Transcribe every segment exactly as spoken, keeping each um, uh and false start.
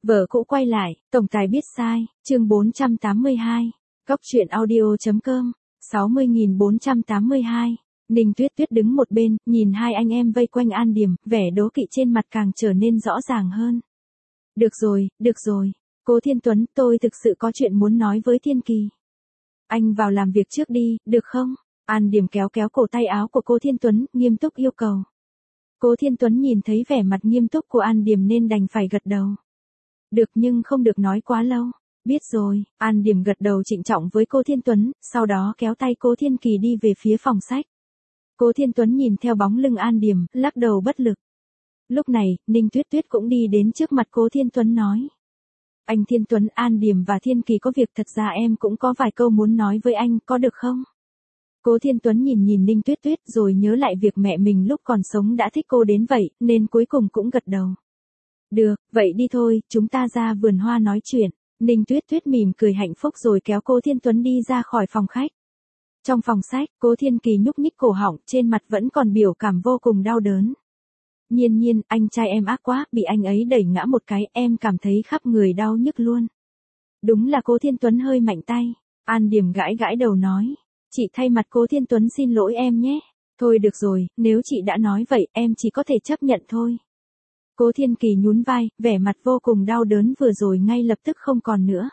Vợ cũ quay lại, tổng tài biết sai, chương bốn trăm tám mươi hai. Góc truyện audio.com, sáu mươi nghìn bốn trăm tám mươi hai. Ninh Tuyết Tuyết đứng một bên, nhìn hai anh em vây quanh An Điềm, vẻ đố kỵ trên mặt càng trở nên rõ ràng hơn. Được rồi, được rồi. Cố Thiên Tuấn, tôi thực sự có chuyện muốn nói với Thiên Kỳ. Anh vào làm việc trước đi, được không? An Điềm kéo kéo cổ tay áo của Cố Thiên Tuấn, nghiêm túc yêu cầu. Cố Thiên Tuấn nhìn thấy vẻ mặt nghiêm túc của An Điềm nên đành phải gật đầu. Được nhưng không được nói quá lâu. Biết rồi, An Điềm gật đầu trịnh trọng với Cố Thiên Tuấn, sau đó kéo tay Cố Thiên Kỳ đi về phía phòng sách. Cố Thiên Tuấn nhìn theo bóng lưng An Điềm, lắc đầu bất lực. Lúc này, Ninh Tuyết Tuyết cũng đi đến trước mặt Cố Thiên Tuấn nói. Anh Thiên Tuấn, An Điềm và Thiên Kỳ có việc, thật ra em cũng có vài câu muốn nói với anh, có được không? Cố Thiên Tuấn nhìn nhìn Ninh Tuyết Tuyết rồi nhớ lại việc mẹ mình lúc còn sống đã thích cô đến vậy, nên cuối cùng cũng gật đầu. Được, vậy đi thôi, chúng ta ra vườn hoa nói chuyện. Ninh Tuyết Tuyết mỉm cười hạnh phúc rồi kéo Cố Thiên Tuấn đi ra khỏi phòng khách. Trong phòng sách, Cố Thiên Kỳ nhúc nhích cổ họng, trên mặt vẫn còn biểu cảm vô cùng đau đớn. Nhiên nhiên, anh trai em ác quá, bị anh ấy đẩy ngã một cái, em cảm thấy khắp người đau nhức luôn. Đúng là Cố Thiên Tuấn hơi mạnh tay. An Điềm gãi gãi đầu nói. Chị thay mặt Cố Thiên Tuấn xin lỗi em nhé. Thôi được rồi, nếu chị đã nói vậy, em chỉ có thể chấp nhận thôi. Cố Thiên Kỳ nhún vai, vẻ mặt vô cùng đau đớn vừa rồi ngay lập tức không còn nữa.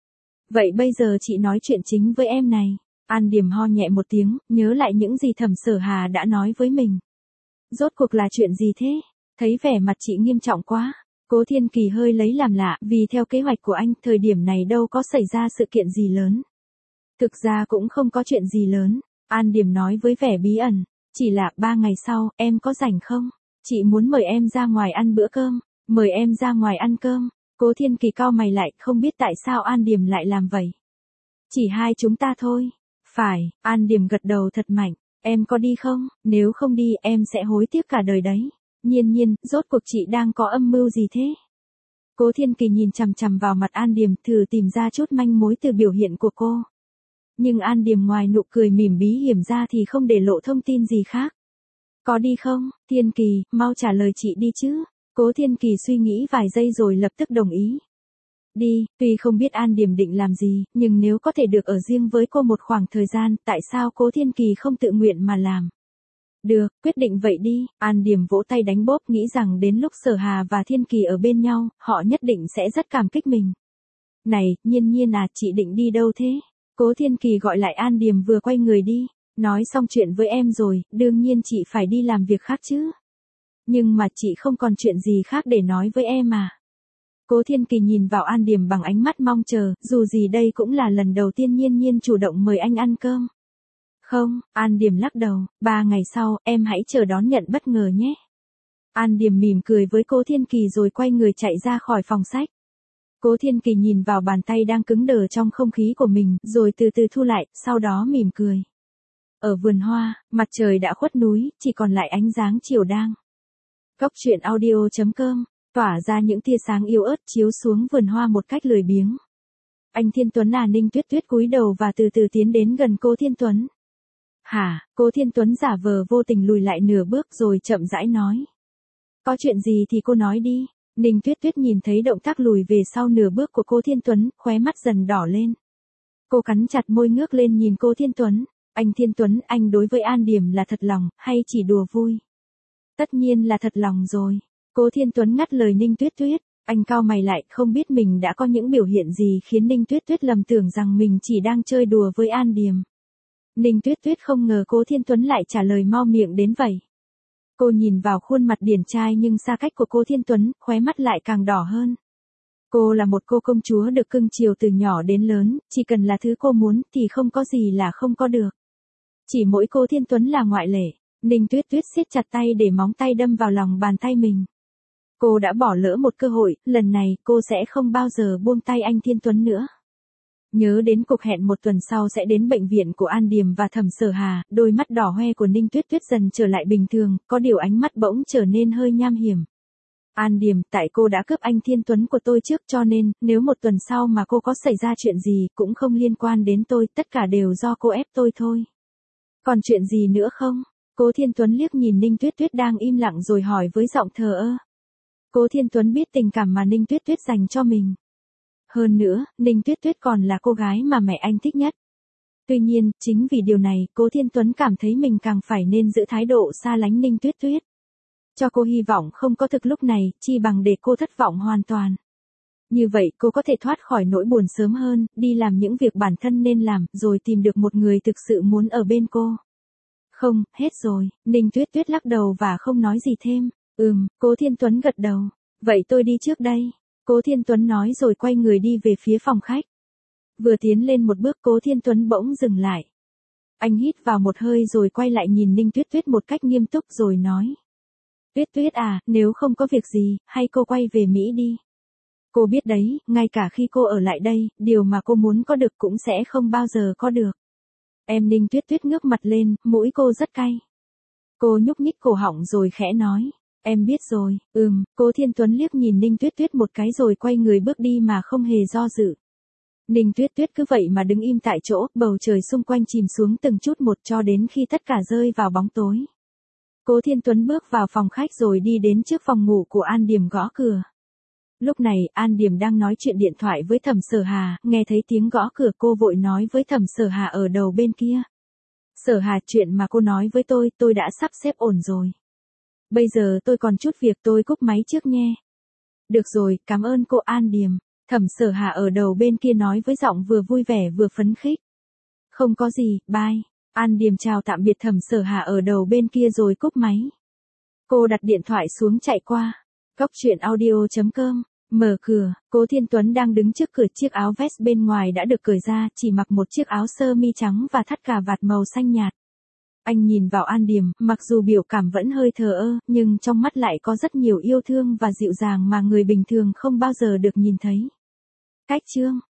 Vậy bây giờ chị nói chuyện chính với em này. An Điềm ho nhẹ một tiếng, nhớ lại những gì Thẩm Sở Hà đã nói với mình. Rốt cuộc là chuyện gì thế? Thấy vẻ mặt chị nghiêm trọng quá. Cố Thiên Kỳ hơi lấy làm lạ, vì theo kế hoạch của anh, thời điểm này đâu có xảy ra sự kiện gì lớn. Thực ra cũng không có chuyện gì lớn. An Điềm nói với vẻ bí ẩn. Chỉ là ba ngày sau, em có rảnh không? Chị muốn mời em ra ngoài ăn bữa cơm. Mời em ra ngoài ăn cơm. Cố Thiên Kỳ cau mày lại, không biết tại sao An Điềm lại làm vậy. Chỉ hai chúng ta thôi. Phải, An Điềm gật đầu thật mạnh. Em có đi không? Nếu không đi, em sẽ hối tiếc cả đời đấy. Nhiên nhiên, rốt cuộc chị đang có âm mưu gì thế? Cố Thiên Kỳ nhìn chằm chằm vào mặt An Điềm, thử tìm ra chút manh mối từ biểu hiện của cô. Nhưng An Điềm ngoài nụ cười mỉm bí hiểm ra thì không để lộ thông tin gì khác. Có đi không? Thiên Kỳ, mau trả lời chị đi chứ. Cố Thiên Kỳ suy nghĩ vài giây rồi lập tức đồng ý. Đi, tuy không biết An Điềm định làm gì, nhưng nếu có thể được ở riêng với cô một khoảng thời gian, tại sao Cố Thiên Kỳ không tự nguyện mà làm? Được, quyết định vậy đi. An Điềm vỗ tay đánh bóp, nghĩ rằng đến lúc Sở Hà và Thiên Kỳ ở bên nhau, họ nhất định sẽ rất cảm kích mình. Này, Nhiên nhiên à, chị định đi đâu thế? Cố Thiên Kỳ gọi lại An Điềm vừa quay người đi. Nói xong chuyện với em rồi, đương nhiên chị phải đi làm việc khác chứ. Nhưng mà chị không còn chuyện gì khác để nói với em à. Cố Thiên Kỳ nhìn vào An Điềm bằng ánh mắt mong chờ, dù gì đây cũng là lần đầu tiên Nhiên nhiên chủ động mời anh ăn cơm. Không, An Điềm lắc đầu, ba ngày sau, em hãy chờ đón nhận bất ngờ nhé. An Điềm mỉm cười với Cố Thiên Kỳ rồi quay người chạy ra khỏi phòng sách. Cố Thiên Kỳ nhìn vào bàn tay đang cứng đờ trong không khí của mình, rồi từ từ thu lại, sau đó mỉm cười. Ở vườn hoa, mặt trời đã khuất núi, chỉ còn lại ánh sáng chiều đang. Góc truyện audio.com, tỏa ra những tia sáng yếu ớt chiếu xuống vườn hoa một cách lười biếng. Anh Thiên Tuấn à, Ninh Tuyết Tuyết cúi đầu và từ từ tiến đến gần Cố Thiên Tuấn. Hả? Cố Thiên Tuấn giả vờ vô tình lùi lại nửa bước rồi chậm rãi nói. Có chuyện gì thì cô nói đi. Ninh Tuyết Tuyết nhìn thấy động tác lùi về sau nửa bước của Cố Thiên Tuấn, khóe mắt dần đỏ lên. Cô cắn chặt môi ngước lên nhìn Cố Thiên Tuấn. Anh Thiên Tuấn, anh đối với An Điềm là thật lòng, hay chỉ đùa vui? Tất nhiên là thật lòng rồi. Cố Thiên Tuấn ngắt lời Ninh Tuyết Tuyết. Anh cau mày lại, không biết mình đã có những biểu hiện gì khiến Ninh Tuyết Tuyết lầm tưởng rằng mình chỉ đang chơi đùa với An Điềm. Ninh Tuyết Tuyết không ngờ Cố Thiên Tuấn lại trả lời mau miệng đến vậy. Cô nhìn vào khuôn mặt điển trai nhưng xa cách của Cố Thiên Tuấn, khóe mắt lại càng đỏ hơn. Cô là một cô công chúa được cưng chiều từ nhỏ đến lớn, chỉ cần là thứ cô muốn thì không có gì là không có được. Chỉ mỗi Cố Thiên Tuấn là ngoại lệ. Ninh Tuyết Tuyết siết chặt tay để móng tay đâm vào lòng bàn tay mình. Cô đã bỏ lỡ một cơ hội, lần này cô sẽ không bao giờ buông tay anh Thiên Tuấn nữa. Nhớ đến cuộc hẹn một tuần sau sẽ đến bệnh viện của An Điềm và Thẩm Sở Hà, đôi mắt đỏ hoe của Ninh Tuyết Tuyết dần trở lại bình thường, có điều ánh mắt bỗng trở nên hơi nham hiểm. An Điềm, tại cô đã cướp anh Thiên Tuấn của tôi trước cho nên, nếu một tuần sau mà cô có xảy ra chuyện gì cũng không liên quan đến tôi, tất cả đều do cô ép tôi thôi. Còn chuyện gì nữa không? Cố Thiên Tuấn liếc nhìn Ninh Tuyết Tuyết đang im lặng rồi hỏi với giọng thờ ơ. Cố Thiên Tuấn biết tình cảm mà Ninh Tuyết Tuyết dành cho mình. Hơn nữa, Ninh Tuyết Tuyết còn là cô gái mà mẹ anh thích nhất. Tuy nhiên, chính vì điều này, Cố Thiên Tuấn cảm thấy mình càng phải nên giữ thái độ xa lánh Ninh Tuyết Tuyết. Cho cô hy vọng không có thực lúc này, chi bằng để cô thất vọng hoàn toàn. Như vậy cô có thể thoát khỏi nỗi buồn sớm hơn, đi làm những việc bản thân nên làm, rồi tìm được một người thực sự muốn ở bên cô. Không, hết rồi, Ninh Tuyết Tuyết lắc đầu và không nói gì thêm. Ừm, Cố Thiên Tuấn gật đầu. Vậy tôi đi trước đây. Cố Thiên Tuấn nói rồi quay người đi về phía phòng khách. Vừa tiến lên một bước Cố Thiên Tuấn bỗng dừng lại. Anh hít vào một hơi rồi quay lại nhìn Ninh Tuyết Tuyết một cách nghiêm túc rồi nói. Tuyết Tuyết à, nếu không có việc gì, hay cô quay về Mỹ đi. Cô biết đấy, ngay cả khi cô ở lại đây, điều mà cô muốn có được cũng sẽ không bao giờ có được. Em Ninh Tuyết Tuyết ngước mặt lên, mũi cô rất cay. Cô nhúc nhích cổ họng rồi khẽ nói. Em biết rồi, ừm, Cố Thiên Tuấn liếc nhìn Ninh Tuyết Tuyết một cái rồi quay người bước đi mà không hề do dự. Ninh Tuyết Tuyết cứ vậy mà đứng im tại chỗ, bầu trời xung quanh chìm xuống từng chút một cho đến khi tất cả rơi vào bóng tối. Cố Thiên Tuấn bước vào phòng khách rồi đi đến trước phòng ngủ của An Điềm gõ cửa. Lúc này, An Điềm đang nói chuyện điện thoại với Thẩm Sở Hà, nghe thấy tiếng gõ cửa cô vội nói với Thẩm Sở Hà ở đầu bên kia. Sở Hà, chuyện mà cô nói với tôi, tôi đã sắp xếp ổn rồi. Bây giờ tôi còn chút việc, tôi cúp máy trước nghe. Được rồi, cảm ơn cô An Điềm. Thẩm Sở Hà ở đầu bên kia nói với giọng vừa vui vẻ vừa phấn khích. Không có gì, bye. An Điềm chào tạm biệt Thẩm Sở Hà ở đầu bên kia rồi cúp máy. Cô đặt điện thoại xuống chạy qua. Cóc truyện audio chấm com. Mở cửa, Cố Thiên Tuấn đang đứng trước cửa, chiếc áo vest bên ngoài đã được cởi ra, chỉ mặc một chiếc áo sơ mi trắng và thắt cà vạt màu xanh nhạt. Anh nhìn vào An Điềm, mặc dù biểu cảm vẫn hơi thờ ơ, nhưng trong mắt lại có rất nhiều yêu thương và dịu dàng mà người bình thường không bao giờ được nhìn thấy. Cách chương